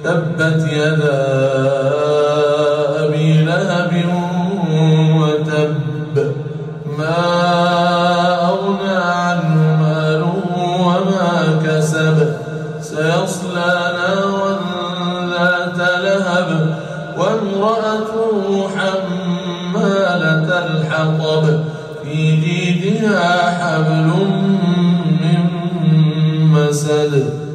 تبت يدا أبي لهب وتب ما أغنى عنه ماله وما كسب سيصلى نارا ذات لهب وامرأته حمالة الحطب في جيدها حبل من مسد